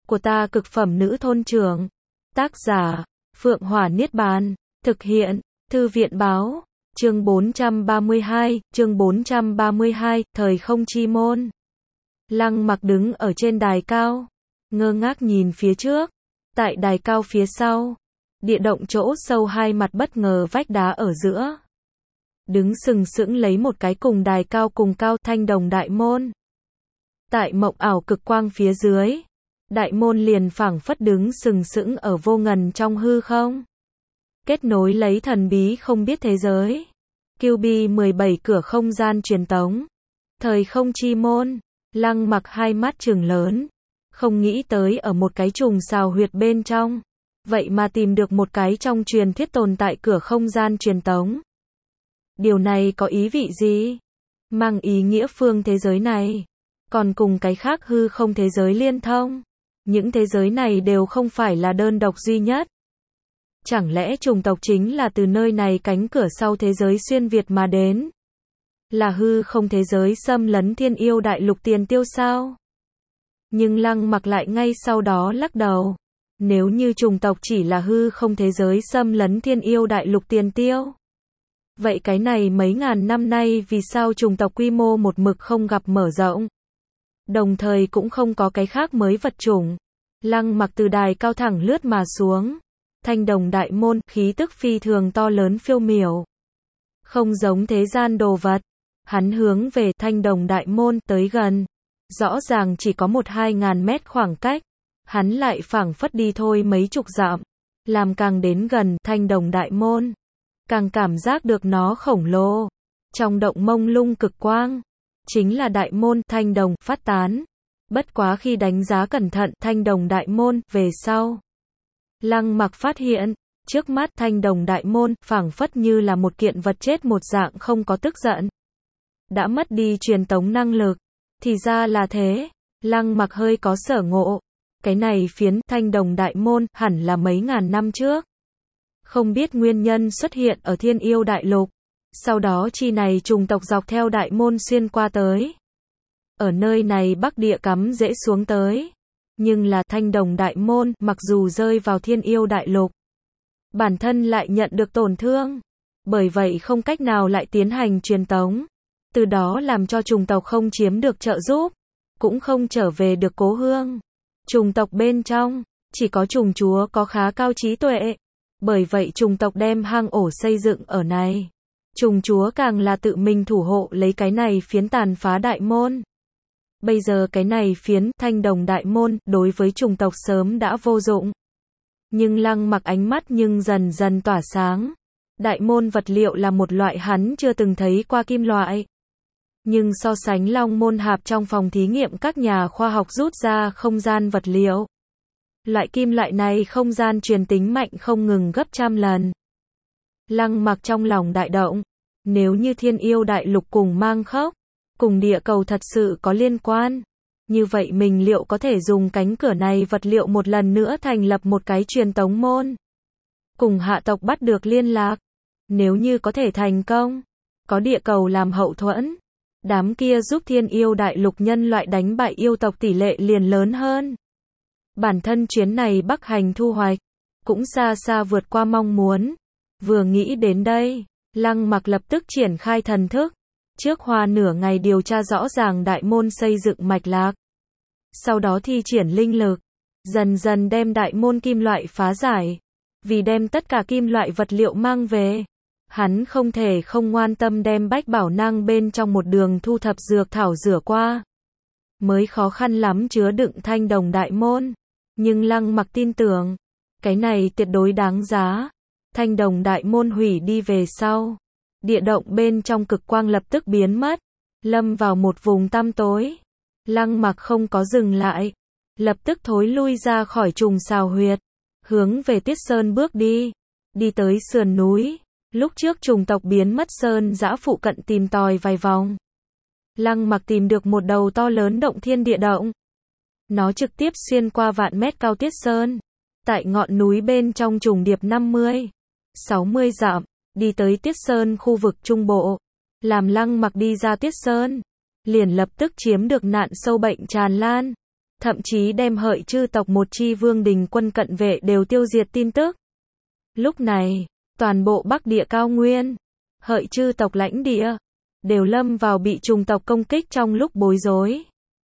của ta cực phẩm nữ thôn trưởng. Tác giả, Phượng Hỏa Niết Bàn. Thực hiện, Thư viện báo. Chương 432, Thời không chi môn. Lăng Mặc đứng ở trên đài cao, ngơ ngác nhìn phía trước. Tại đài cao phía sau, địa động chỗ sâu hai mặt bất ngờ vách đá ở giữa. Đứng sừng sững lấy một cái cùng đài cao cùng cao thanh đồng đại môn. Tại mộng ảo cực quang phía dưới, đại môn liền phảng phất đứng sừng sững ở vô ngần trong hư không. Kết nối lấy thần bí không biết thế giới. QB 17 cửa không gian truyền tống. Thời không chi môn. Lăng Mặc hai mắt trừng lớn. Không nghĩ tới ở một cái trùng xào huyệt bên trong. Vậy mà tìm được một cái trong truyền thuyết tồn tại cửa không gian truyền tống. Điều này có ý vị gì? Mang ý nghĩa phương thế giới này còn cùng cái khác hư không thế giới liên thông. Những thế giới này đều không phải là đơn độc duy nhất. Chẳng lẽ chủng tộc chính là từ nơi này cánh cửa sau thế giới xuyên Việt mà đến? Là hư không thế giới xâm lấn thiên yêu đại lục tiền tiêu sao? Nhưng Lăng Mặc lại ngay sau đó lắc đầu. Nếu như chủng tộc chỉ là hư không thế giới xâm lấn thiên yêu đại lục tiền tiêu, vậy cái này mấy ngàn năm nay vì sao chủng tộc quy mô một mực không gặp mở rộng? Đồng thời cũng không có cái khác mới vật chủng. Lăng Mặc từ đài cao thẳng lướt mà xuống. Thanh đồng đại môn, khí tức phi thường to lớn phiêu miểu. Không giống thế gian đồ vật. Hắn hướng về thanh đồng đại môn tới gần. Rõ ràng chỉ có 1-2 ngàn mét khoảng cách. Hắn lại phảng phất đi thôi mấy chục dặm. Làm càng đến gần thanh đồng đại môn, càng cảm giác được nó khổng lồ. Trong động mông lung cực quang, chính là đại môn thanh đồng phát tán. Bất quá khi đánh giá cẩn thận thanh đồng đại môn về sau, Lăng Mặc phát hiện, trước mắt thanh đồng đại môn phảng phất như là một kiện vật chết một dạng không có tức giận. Đã mất đi truyền tống năng lực. Thì ra là thế. Lăng Mặc hơi có sở ngộ. Cái này phiến thanh đồng đại môn hẳn là mấy ngàn năm trước. Không biết nguyên nhân xuất hiện ở thiên yêu đại lục. Sau đó chi này trùng tộc dọc theo đại môn xuyên qua tới. Ở nơi này Bắc địa cắm rễ xuống tới. Nhưng là thanh đồng đại môn mặc dù rơi vào thiên yêu đại lục, bản thân lại nhận được tổn thương. Bởi vậy không cách nào lại tiến hành truyền tống. Từ đó làm cho trùng tộc không chiếm được trợ giúp. Cũng không trở về được cố hương. Trùng tộc bên trong, chỉ có trùng chúa có khá cao trí tuệ. Bởi vậy trùng tộc đem hang ổ xây dựng ở này. Trùng chúa càng là tự mình thủ hộ lấy cái này phiến tàn phá đại môn. Bây giờ cái này phiến thanh đồng đại môn đối với trùng tộc sớm đã vô dụng. Nhưng Lăng Mặc ánh mắt nhưng dần dần tỏa sáng. Đại môn vật liệu là một loại hắn chưa từng thấy qua kim loại. Nhưng so sánh long môn hạp trong phòng thí nghiệm các nhà khoa học rút ra không gian vật liệu. Loại kim loại này không gian truyền tính mạnh không ngừng gấp trăm lần. Lăng Mặc trong lòng đại động. Nếu như thiên yêu đại lục cùng mang khốc, cùng địa cầu thật sự có liên quan. Như vậy mình liệu có thể dùng cánh cửa này vật liệu một lần nữa thành lập một cái truyền tống môn. Cùng hạ tộc bắt được liên lạc. Nếu như có thể thành công, có địa cầu làm hậu thuẫn. Đám kia giúp thiên yêu đại lục nhân loại đánh bại yêu tộc tỷ lệ liền lớn hơn. Bản thân chuyến này Bắc hành thu hoạch cũng xa xa vượt qua mong muốn. Vừa nghĩ đến đây, Lăng Mặc lập tức triển khai thần thức. Trước hoa nửa ngày điều tra rõ ràng đại môn xây dựng mạch lạc. Sau đó thi triển linh lực, dần dần đem đại môn kim loại phá giải. Vì đem tất cả kim loại vật liệu mang về, hắn không thể không ngoan tâm đem bách bảo năng bên trong một đường thu thập dược thảo rửa qua. Mới khó khăn lắm chứa đựng thanh đồng đại môn. Nhưng Lăng Mặc tin tưởng, cái này tuyệt đối đáng giá. Thanh đồng đại môn hủy đi về sau, địa động bên trong cực quang lập tức biến mất, lâm vào một vùng tăm tối. Lăng Mặc không có dừng lại, lập tức thối lui ra khỏi trùng xào huyệt, hướng về Tiết Sơn bước đi. Đi tới sườn núi, lúc trước trùng tộc biến mất sơn dã phụ cận tìm tòi vài vòng. Lăng Mặc tìm được một đầu to lớn động thiên địa động. Nó trực tiếp xuyên qua vạn mét cao Tiết Sơn. Tại ngọn núi bên trong trùng điệp 50-60 dặm, đi tới Tiết Sơn khu vực trung bộ. Làm Lăng Mặc đi ra Tiết Sơn, liền lập tức chiếm được nạn sâu bệnh tràn lan. thậm chí đem Hợi Chư tộc một chi vương đình quân cận vệ đều tiêu diệt tin tức. Lúc này, toàn bộ Bắc Địa cao nguyên, Hợi Chư tộc lãnh địa, đều lâm vào bị trùng tộc công kích trong lúc bối rối.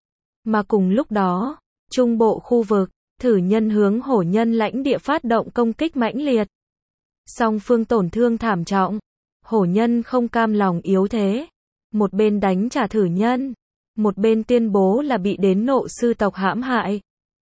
Mà cùng lúc đó, trung bộ khu vực, Thử Nhân hướng Hổ Nhân lãnh địa phát động công kích mãnh liệt. Song phương tổn thương thảm trọng, Hổ Nhân không cam lòng yếu thế, một bên đánh trả Thử Nhân, một bên tuyên bố là bị đến Nộ Sư tộc hãm hại.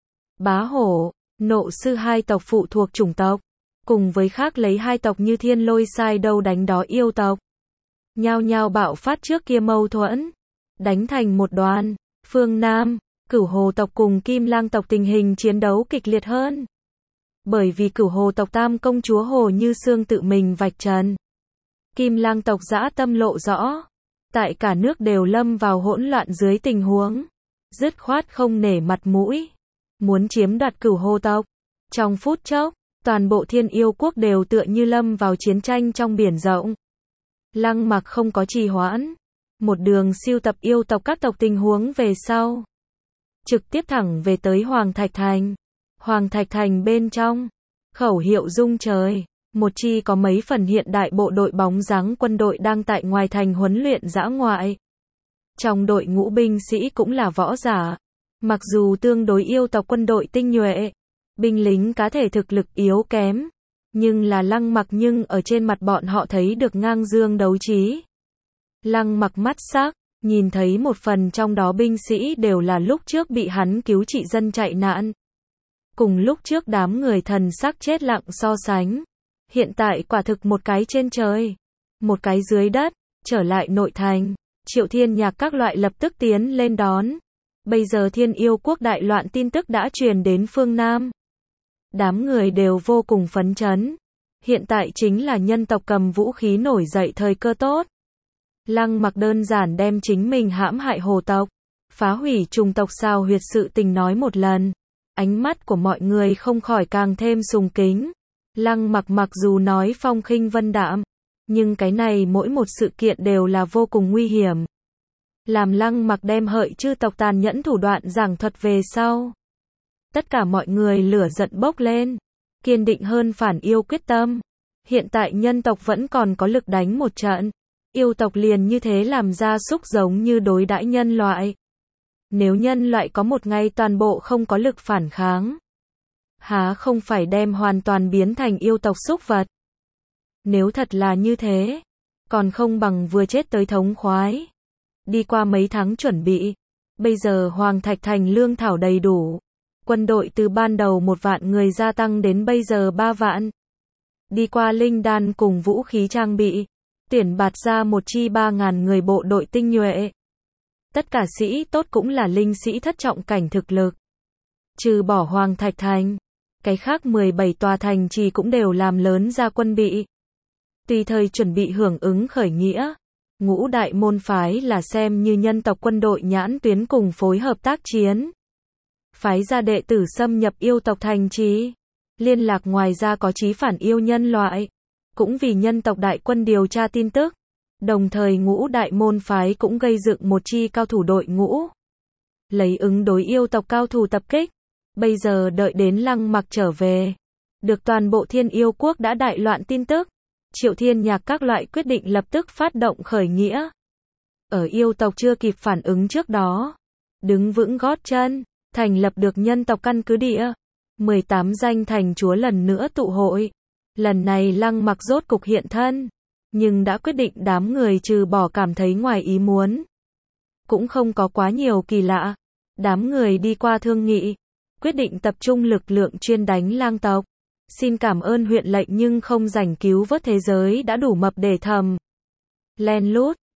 Bá Hổ, Nộ Sư hai tộc phụ thuộc chủng tộc, cùng với khác lấy hai tộc như Thiên Lôi sai đâu đánh đó yêu tộc, nhao nhao bạo phát trước kia mâu thuẫn, đánh thành một đoàn. Phương Nam, Cửu Hồ tộc cùng Kim Lang tộc tình hình chiến đấu kịch liệt hơn. Bởi vì Cửu Hồ tộc Tam công chúa Hồ Như Sương tự mình vạch trần, Kim Lang tộc dã tâm lộ rõ, tại cả nước đều lâm vào hỗn loạn dưới tình huống, dứt khoát không nể mặt mũi, muốn chiếm đoạt Cửu Hồ tộc. Trong phút chốc, toàn bộ Thiên Yêu quốc đều tựa như lâm vào chiến tranh trong biển rộng. Lăng Mặc không có trì hoãn, một đường siêu tập yêu tộc các tộc tình huống về sau, trực tiếp thẳng về tới Hoàng Thạch Thành. Hoàng Thạch Thành bên trong, khẩu hiệu rung trời, một chi có mấy phần hiện đại bộ đội bóng dáng quân đội đang tại ngoài thành huấn luyện dã ngoại. Trong đội ngũ binh sĩ cũng là võ giả, mặc dù tương đối yêu tộc quân đội tinh nhuệ, binh lính cá thể thực lực yếu kém, nhưng là Lăng Mặc nhưng ở trên mặt bọn họ thấy được ngang dương đấu trí. Lăng Mặc mắt sắc, nhìn thấy một phần trong đó binh sĩ đều là lúc trước bị hắn cứu trị dân chạy nạn. Cùng lúc trước đám người thần sắc chết lặng so sánh, hiện tại quả thực một cái trên trời, một cái dưới đất. Trở lại nội thành, Triệu Thiên Nhạc các loại lập tức tiến lên đón. Bây giờ Thiên Yêu quốc đại loạn tin tức đã truyền đến phương Nam. Đám người đều vô cùng phấn chấn. Hiện tại chính là nhân tộc cầm vũ khí nổi dậy thời cơ tốt. Lăng Mặc đơn giản đem chính mình hãm hại hồ tộc, phá hủy trùng tộc sao huyệt sự tình nói một lần. Ánh mắt của mọi người không khỏi càng thêm sùng kính. Lăng Mặc mặc dù nói phong khinh vân đạm, nhưng cái này mỗi một sự kiện đều là vô cùng nguy hiểm. Làm Lăng Mặc đem Hợi Chư tộc tàn nhẫn thủ đoạn giảng thuật về sau, tất cả mọi người lửa giận bốc lên, kiên định hơn phản yêu quyết tâm. Hiện tại nhân tộc vẫn còn có lực đánh một trận, yêu tộc liền như thế làm ra súc giống như đối đãi nhân loại. Nếu nhân loại có một ngày toàn bộ không có lực phản kháng, há không phải đem hoàn toàn biến thành yêu tộc súc vật. Nếu thật là như thế, còn không bằng vừa chết tới thống khoái. Đi qua mấy tháng chuẩn bị, bây giờ Hoàng Thạch Thành lương thảo đầy đủ. Quân đội từ ban đầu 1 vạn người gia tăng đến bây giờ 3 vạn. Đi qua linh đan cùng vũ khí trang bị, tuyển bạt ra một chi 3.000 người bộ đội tinh nhuệ. Tất cả sĩ tốt cũng là linh sĩ thất trọng cảnh thực lực. Trừ bỏ Hoàng Thạch Thành, cái khác 17 tòa thành trì cũng đều làm lớn ra quân bị. Tùy thời chuẩn bị hưởng ứng khởi nghĩa. Ngũ đại môn phái là xem như nhân tộc quân đội nhãn tuyến cùng phối hợp tác chiến. Phái ra đệ tử xâm nhập yêu tộc thành trì. Liên lạc ngoài ra có chí phản yêu nhân loại. Cũng vì nhân tộc đại quân điều tra tin tức. Đồng thời ngũ đại môn phái cũng gây dựng một chi cao thủ đội ngũ. Lấy ứng đối yêu tộc cao thủ tập kích. Bây giờ đợi đến Lăng Mặc trở về. Được toàn bộ Thiên Yêu quốc đã đại loạn tin tức. Triệu Thiên Nhạc các loại quyết định lập tức phát động khởi nghĩa. Ở yêu tộc chưa kịp phản ứng trước đó, đứng vững gót chân, thành lập được nhân tộc căn cứ địa. 18 danh thành chúa lần nữa tụ hội. Lần này Lăng Mặc rốt cục hiện thân, nhưng đã quyết định đám người trừ bỏ cảm thấy ngoài ý muốn. Cũng không có quá nhiều kỳ lạ. Đám người đi qua thương nghị, quyết định tập trung lực lượng chuyên đánh lang tộc. Xin cảm ơn huyện lệnh nhưng không rảnh cứu vớt thế giới đã đủ mập để thầm. Len lút,